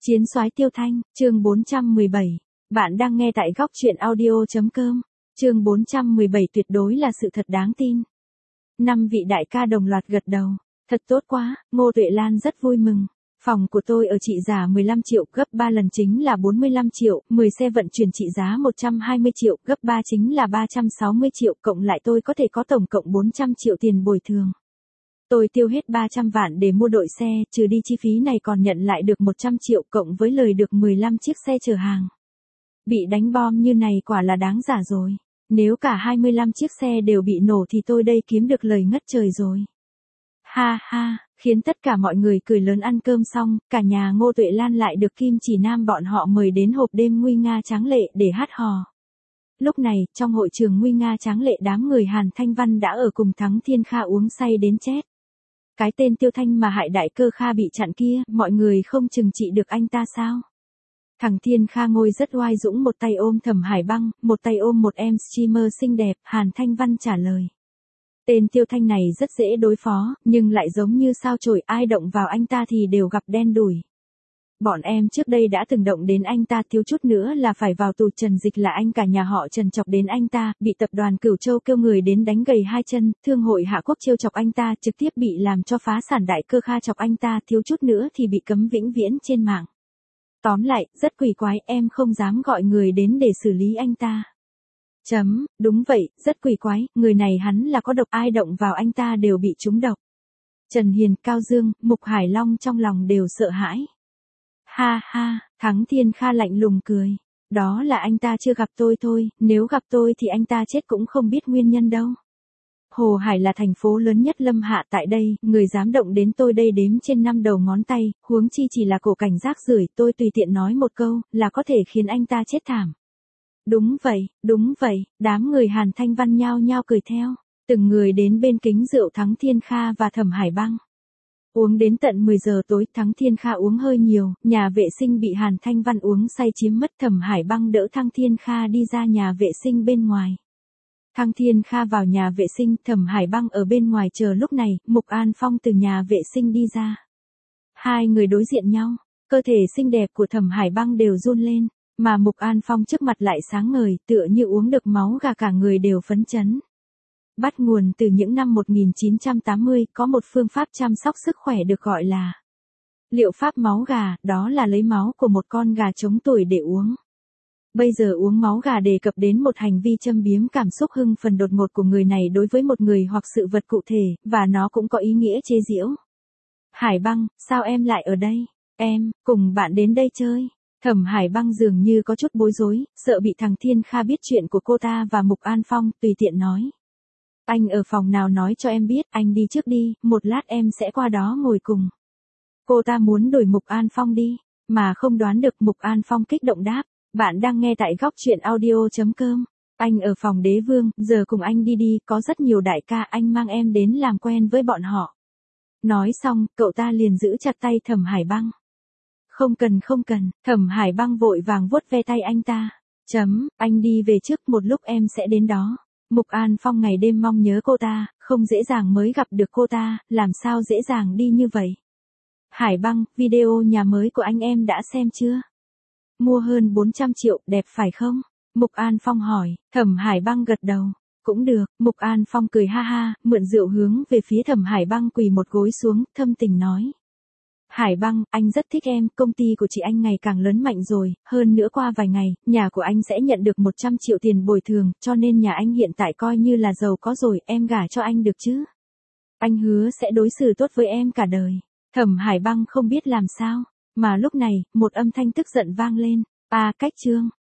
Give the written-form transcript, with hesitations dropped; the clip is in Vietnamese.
Chiến soái Tiêu Thanh, chương 417. Bạn đang nghe tại góc truyện audio.com. Chương 417 tuyệt đối là sự thật đáng tin. 5 vị đại ca đồng loạt gật đầu. Thật tốt quá, Ngô Tuệ Lan rất vui mừng. Phòng của tôi ở trị giá 15 triệu, gấp 3 lần chính là 45 triệu, 10 xe vận chuyển trị giá 120 triệu, gấp 3 chính là 360 triệu, cộng lại tôi có thể có tổng cộng 400 triệu tiền bồi thường. Tôi tiêu hết 300 vạn để mua đội xe, trừ đi chi phí này còn nhận lại được 100 triệu cộng với lời được 15 chiếc xe chở hàng. Bị đánh bom như này quả là đáng giả rồi. Nếu cả 25 chiếc xe đều bị nổ thì tôi đây kiếm được lời ngất trời rồi. Ha ha, khiến tất cả mọi người cười lớn. Ăn cơm xong, cả nhà Ngô Tuệ Lan lại được Kim Chỉ Nam bọn họ mời đến hộp đêm nguy nga tráng lệ để hát hò. Lúc này, trong hội trường nguy nga tráng lệ, đám người Hàn Thanh Văn đã ở cùng Thắng Thiên Kha uống say đến chết. Cái tên Tiêu Thanh mà hại đại cơ Kha bị chặn kia, mọi người không trừng trị được anh ta sao? Thằng Thiên Kha ngồi rất oai dũng, một tay ôm Thẩm Hải Băng, một tay ôm một em streamer xinh đẹp. Hàn Thanh Văn trả lời. Tên Tiêu Thanh này rất dễ đối phó, nhưng lại giống như sao chổi, ai động vào anh ta thì đều gặp đen đủi. Bọn em trước đây đã từng động đến anh ta, thiếu chút nữa là phải vào tù. Trần Dịch là anh cả nhà họ Trần chọc đến anh ta, bị tập đoàn Cửu Châu kêu người đến đánh gầy 2 chân, thương hội Hạ Quốc trêu chọc anh ta, trực tiếp bị làm cho phá sản. Đại cơ Kha chọc anh ta, thiếu chút nữa thì bị cấm vĩnh viễn trên mạng. Tóm lại, rất quỷ quái, em không dám gọi người đến để xử lý anh ta. Đúng vậy, rất quỷ quái, người này hắn là có độc, ai động vào anh ta đều bị trúng độc. Trần Hiền, Cao Dương, Mục Hải Long trong lòng đều sợ hãi. Ha ha, Thắng Thiên Kha lạnh lùng cười. Đó là anh ta chưa gặp tôi thôi, nếu gặp tôi thì anh ta chết cũng không biết nguyên nhân đâu. Hồ Hải là thành phố lớn nhất Lâm Hạ, tại đây, người dám động đến tôi đây đếm trên 5 đầu ngón tay, huống chi chỉ là cổ cảnh rác rưởi, tôi tùy tiện nói một câu, là có thể khiến anh ta chết thảm. Đúng vậy, đám người Hàn Thanh Văn nhao nhao cười theo, từng người đến bên kính rượu Thắng Thiên Kha và Thẩm Hải Băng. Uống đến tận 10 giờ tối, Thắng Thiên Kha uống hơi nhiều, nhà vệ sinh bị Hàn Thanh Văn uống say chiếm mất. Thẩm Hải Băng đỡ Thắng Thiên Kha đi ra nhà vệ sinh bên ngoài. Thắng Thiên Kha vào nhà vệ sinh, Thẩm Hải Băng ở bên ngoài chờ. Lúc này, Mục An Phong từ nhà vệ sinh đi ra. Hai người đối diện nhau, cơ thể xinh đẹp của Thẩm Hải Băng đều run lên, mà Mục An Phong trước mặt lại sáng ngời, tựa như uống được máu gà, cả người đều phấn chấn. Bắt nguồn từ những năm 1980, có một phương pháp chăm sóc sức khỏe được gọi là liệu pháp máu gà, đó là lấy máu của một con gà chống tuổi để uống. Bây giờ uống máu gà đề cập đến một hành vi châm biếm cảm xúc hưng phấn đột ngột của người này đối với một người hoặc sự vật cụ thể, và nó cũng có ý nghĩa chế giễu. Hải Băng, sao em lại ở đây? Em, cùng bạn đến đây chơi. Thẩm Hải Băng dường như có chút bối rối, sợ bị thằng Thiên Kha biết chuyện của cô ta và Mục An Phong, tùy tiện nói. Anh ở phòng nào nói cho em biết, anh đi trước đi, một lát em sẽ qua đó ngồi cùng. Cô ta muốn đuổi Mục An Phong đi, mà không đoán được. Mục An Phong kích động đáp. Bạn đang nghe tại góc truyện audio.com. Anh ở phòng Đế Vương, giờ cùng anh đi đi, có rất nhiều đại ca, anh mang em đến làm quen với bọn họ. Nói xong, cậu ta liền giữ chặt tay Thẩm Hải Băng. Không cần, Thẩm Hải Băng vội vàng vuốt ve tay anh ta. Anh đi về trước, một lúc em sẽ đến đó. Mục An Phong ngày đêm mong nhớ cô ta, không dễ dàng mới gặp được cô ta, làm sao dễ dàng đi như vậy. Hải Băng, video nhà mới của anh em đã xem chưa? Mua hơn 400 triệu, đẹp phải không? Mục An Phong hỏi. Thẩm Hải Băng gật đầu. Cũng được. Mục An Phong cười ha ha, mượn rượu hướng về phía Thẩm Hải Băng, quỳ một gối xuống, thâm tình nói. Hải Băng, anh rất thích em, công ty của chị anh ngày càng lớn mạnh rồi, hơn nữa qua vài ngày, nhà của anh sẽ nhận được 100 triệu tiền bồi thường, cho nên nhà anh hiện tại coi như là giàu có rồi, em gả cho anh được chứ? Anh hứa sẽ đối xử tốt với em cả đời. Thẩm Hải Băng không biết làm sao, mà lúc này, một âm thanh tức giận vang lên. Cách Trương.